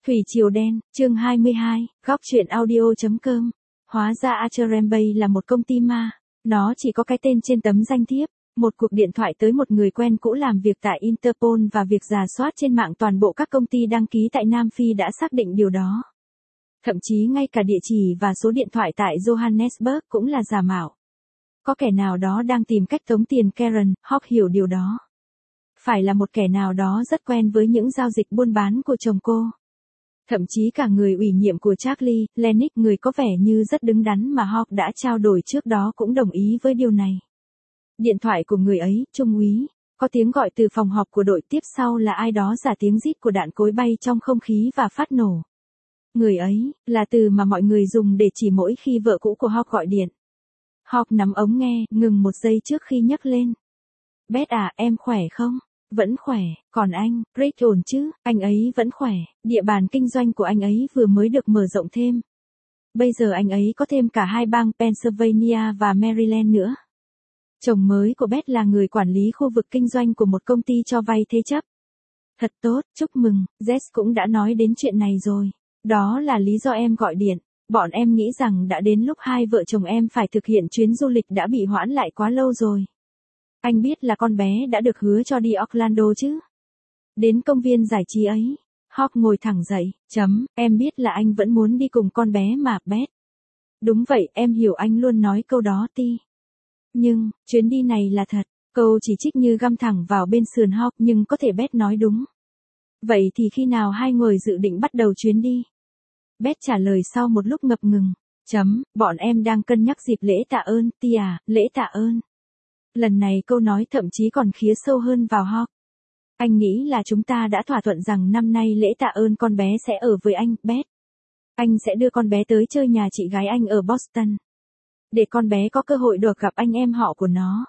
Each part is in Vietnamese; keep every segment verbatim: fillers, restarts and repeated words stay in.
Thủy Triều Đen, chương hai mươi hai, góc truyện audio.com. Hóa ra Archer Rampage là một công ty ma. Nó chỉ có cái tên trên tấm danh thiếp. Một cuộc điện thoại tới một người quen cũ làm việc tại Interpol và việc rà soát trên mạng toàn bộ các công ty đăng ký tại Nam Phi đã xác định điều đó. Thậm chí ngay cả địa chỉ và số điện thoại tại Johannesburg cũng là giả mạo. Có kẻ nào đó đang tìm cách tống tiền Karen, Hawk hiểu điều đó. Phải là một kẻ nào đó rất quen với những giao dịch buôn bán của chồng cô. Thậm chí cả người ủy nhiệm của Charlie, Lennox, người có vẻ như rất đứng đắn mà Hawk đã trao đổi trước đó cũng đồng ý với điều này. Điện thoại của người ấy, trung úy, có tiếng gọi từ phòng họp của đội, tiếp sau là ai đó giả tiếng rít của đạn cối bay trong không khí và phát nổ. Người ấy, là từ mà mọi người dùng để chỉ mỗi khi vợ cũ của Hawk gọi điện. Hawk nắm ống nghe, ngừng một giây trước khi nhấc lên. Beth à, em khỏe không? Vẫn khỏe, còn anh, Rick ổn chứ? Anh ấy vẫn khỏe, địa bàn kinh doanh của anh ấy vừa mới được mở rộng thêm. Bây giờ anh ấy có thêm cả hai bang Pennsylvania và Maryland nữa. Chồng mới của Beth là người quản lý khu vực kinh doanh của một công ty cho vay thế chấp. Thật tốt, chúc mừng, Jess cũng đã nói đến chuyện này rồi. Đó là lý do em gọi điện. Bọn em nghĩ rằng đã đến lúc hai vợ chồng em phải thực hiện chuyến du lịch đã bị hoãn lại quá lâu rồi. Anh biết là con bé đã được hứa cho đi Orlando chứ? Đến công viên giải trí ấy. Hawk ngồi thẳng dậy, chấm, em biết là anh vẫn muốn đi cùng con bé mà, Beth. Đúng vậy, em hiểu anh luôn nói câu đó Ti. Nhưng, chuyến đi này là thật, câu chỉ trích như găm thẳng vào bên sườn Hawk, nhưng có thể Beth nói đúng. Vậy thì khi nào hai người dự định bắt đầu chuyến đi? Beth trả lời sau một lúc ngập ngừng, chấm, bọn em đang cân nhắc dịp lễ tạ ơn, Ti à, lễ tạ ơn. Lần này câu nói thậm chí còn khía sâu hơn vào Hawk. Anh nghĩ là chúng ta đã thỏa thuận rằng năm nay lễ tạ ơn con bé sẽ ở với anh, Beth. Anh sẽ đưa con bé tới chơi nhà chị gái anh ở Boston. Để con bé có cơ hội được gặp anh em họ của nó.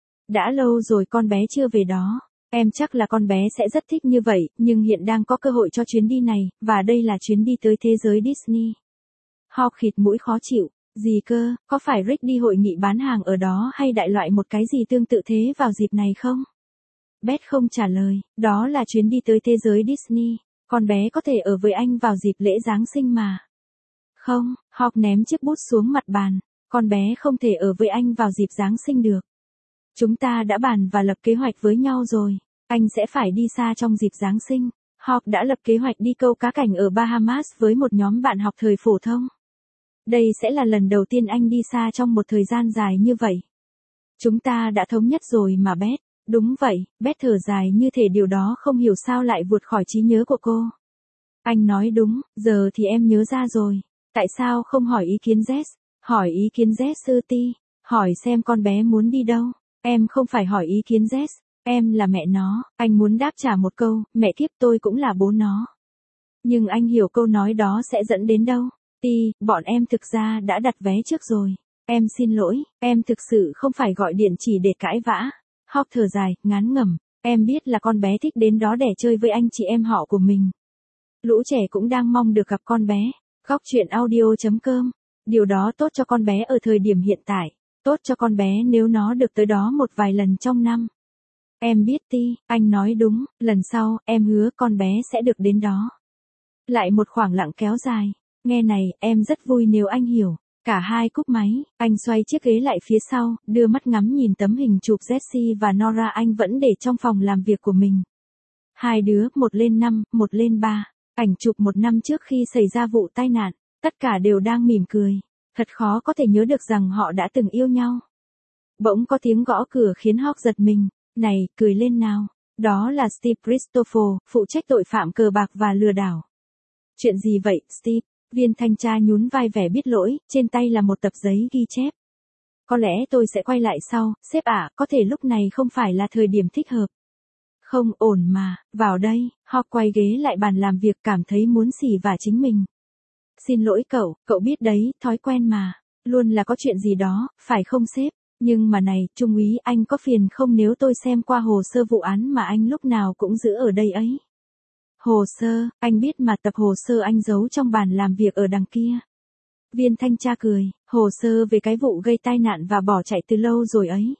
Đã lâu rồi con bé chưa về đó. Em chắc là con bé sẽ rất thích như vậy, nhưng hiện đang có cơ hội cho chuyến đi này, và đây là chuyến đi tới thế giới Disney. Hawk khịt mũi khó chịu. Gì cơ, có phải Rick đi hội nghị bán hàng ở đó hay đại loại một cái gì tương tự thế vào dịp này không? Beth không trả lời, đó là chuyến đi tới thế giới Disney, con bé có thể ở với anh vào dịp lễ Giáng sinh mà. Không, Hawk ném chiếc bút xuống mặt bàn, con bé không thể ở với anh vào dịp Giáng sinh được. Chúng ta đã bàn và lập kế hoạch với nhau rồi, anh sẽ phải đi xa trong dịp Giáng sinh. Hawk đã lập kế hoạch đi câu cá cảnh ở Bahamas với một nhóm bạn học thời phổ thông. Đây sẽ là lần đầu tiên anh đi xa trong một thời gian dài như vậy. Chúng ta đã thống nhất rồi mà Beth. Đúng vậy, Beth thở dài như thể điều đó không hiểu sao lại vụt khỏi trí nhớ của cô. Anh nói đúng, giờ thì em nhớ ra rồi. Tại sao không hỏi ý kiến Jess? Hỏi ý kiến Jess sư Ti. Hỏi xem con bé muốn đi đâu. Em không phải hỏi ý kiến Jess. Em là mẹ nó. Anh muốn đáp trả một câu, mẹ kiếp tôi cũng là bố nó. Nhưng anh hiểu câu nói đó sẽ dẫn đến đâu. Ti, bọn em thực ra đã đặt vé trước rồi. Em xin lỗi, em thực sự không phải gọi điện chỉ để cãi vã. Hawk thở dài, ngán ngẩm. Em biết là con bé thích đến đó để chơi với anh chị em họ của mình. Lũ trẻ cũng đang mong được gặp con bé. Góc truyện audio.com. Điều đó tốt cho con bé ở thời điểm hiện tại. Tốt cho con bé nếu nó được tới đó một vài lần trong năm. Em biết Ti, anh nói đúng, lần sau, em hứa con bé sẽ được đến đó. Lại một khoảng lặng kéo dài. Nghe này, em rất vui nếu anh hiểu. Cả hai cúp máy, anh xoay chiếc ghế lại phía sau, đưa mắt ngắm nhìn tấm hình chụp Jessie và Nora anh vẫn để trong phòng làm việc của mình. Hai đứa, một lên năm, một lên ba. Ảnh chụp một năm trước khi xảy ra vụ tai nạn. Tất cả đều đang mỉm cười. Thật khó có thể nhớ được rằng họ đã từng yêu nhau. Bỗng có tiếng gõ cửa khiến Hawk giật mình. Này, cười lên nào. Đó là Steve Christoffel, phụ trách tội phạm cờ bạc và lừa đảo. Chuyện gì vậy, Steve? Viên thanh tra nhún vai vẻ biết lỗi, trên tay là một tập giấy ghi chép. Có lẽ tôi sẽ quay lại sau, sếp ạ, có thể lúc này không phải là thời điểm thích hợp. Không ổn mà, vào đây, Hawk quay ghế lại bàn làm việc cảm thấy muốn xỉ vả chính mình. Xin lỗi cậu, cậu biết đấy, thói quen mà. Luôn là có chuyện gì đó, phải không sếp? Nhưng mà này, trung úy, anh có phiền không nếu tôi xem qua hồ sơ vụ án mà anh lúc nào cũng giữ ở đây ấy? Hồ sơ, anh biết mà tập hồ sơ anh giấu trong bàn làm việc ở đằng kia. Viên thanh tra cười, hồ sơ về cái vụ gây tai nạn và bỏ chạy từ lâu rồi ấy.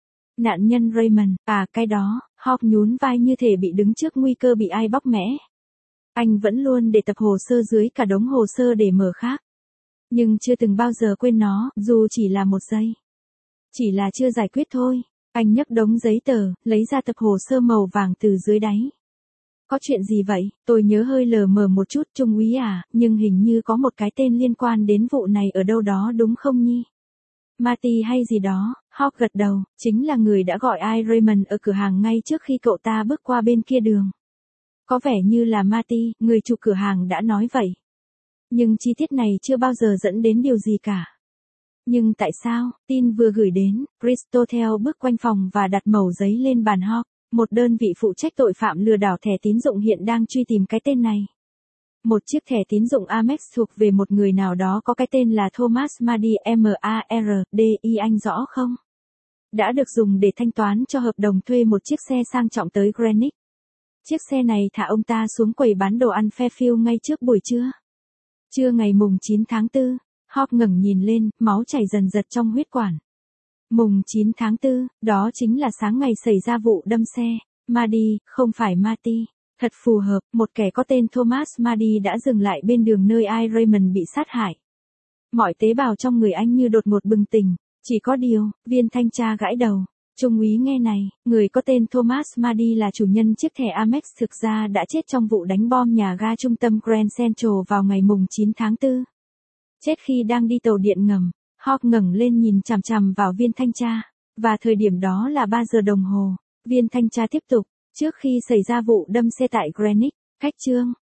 Nạn nhân Raymond, à cái đó, Hawk nhún vai như thể bị đứng trước nguy cơ bị ai bóc mẽ. Anh vẫn luôn để tập hồ sơ dưới cả đống hồ sơ để mở khác. Nhưng chưa từng bao giờ quên nó, dù chỉ là một giây. Chỉ là chưa giải quyết thôi. Anh nhấc đống giấy tờ, lấy ra tập hồ sơ màu vàng từ dưới đáy. Có chuyện gì vậy? Tôi nhớ hơi lờ mờ một chút, Trung úy à, nhưng hình như có một cái tên liên quan đến vụ này ở đâu đó đúng không Nhi? Marty hay gì đó, Hawk gật đầu, chính là người đã gọi ai Raymond ở cửa hàng ngay trước khi cậu ta bước qua bên kia đường. Có vẻ như là Marty, người chủ cửa hàng đã nói vậy. Nhưng chi tiết này chưa bao giờ dẫn đến điều gì cả. Nhưng tại sao, tin vừa gửi đến, Christotel bước quanh phòng và đặt mẩu giấy lên bàn Hawk, một đơn vị phụ trách tội phạm lừa đảo thẻ tín dụng hiện đang truy tìm cái tên này. Một chiếc thẻ tín dụng Amex thuộc về một người nào đó có cái tên là Thomas Mardy M A R D I anh rõ không? Đã được dùng để thanh toán cho hợp đồng thuê một chiếc xe sang trọng tới Greenwich. Chiếc xe này thả ông ta xuống quầy bán đồ ăn Fairfield ngay trước buổi trưa. Trưa ngày mùng chín tháng tư, Hawk ngẩng nhìn lên, máu chảy dần dật trong huyết quản. Mùng chín tháng tư, đó chính là sáng ngày xảy ra vụ đâm xe. Mardy, không phải Marty. Thật phù hợp, một kẻ có tên Thomas Mardy đã dừng lại bên đường nơi ai Raymond bị sát hại. Mọi tế bào trong người anh như đột ngột bừng tỉnh. Chỉ có điều, viên thanh tra gãi đầu. Trung úy nghe này, người có tên Thomas Mardy là chủ nhân chiếc thẻ Amex thực ra đã chết trong vụ đánh bom nhà ga trung tâm Grand Central vào ngày mùng chín tháng tư. Chết khi đang đi tàu điện ngầm. Hawk ngẩng lên nhìn chằm chằm vào viên thanh tra. Và thời điểm đó là ba giờ đồng hồ. Viên thanh tra tiếp tục. Trước khi xảy ra vụ đâm xe tại Greenwich, khách trương,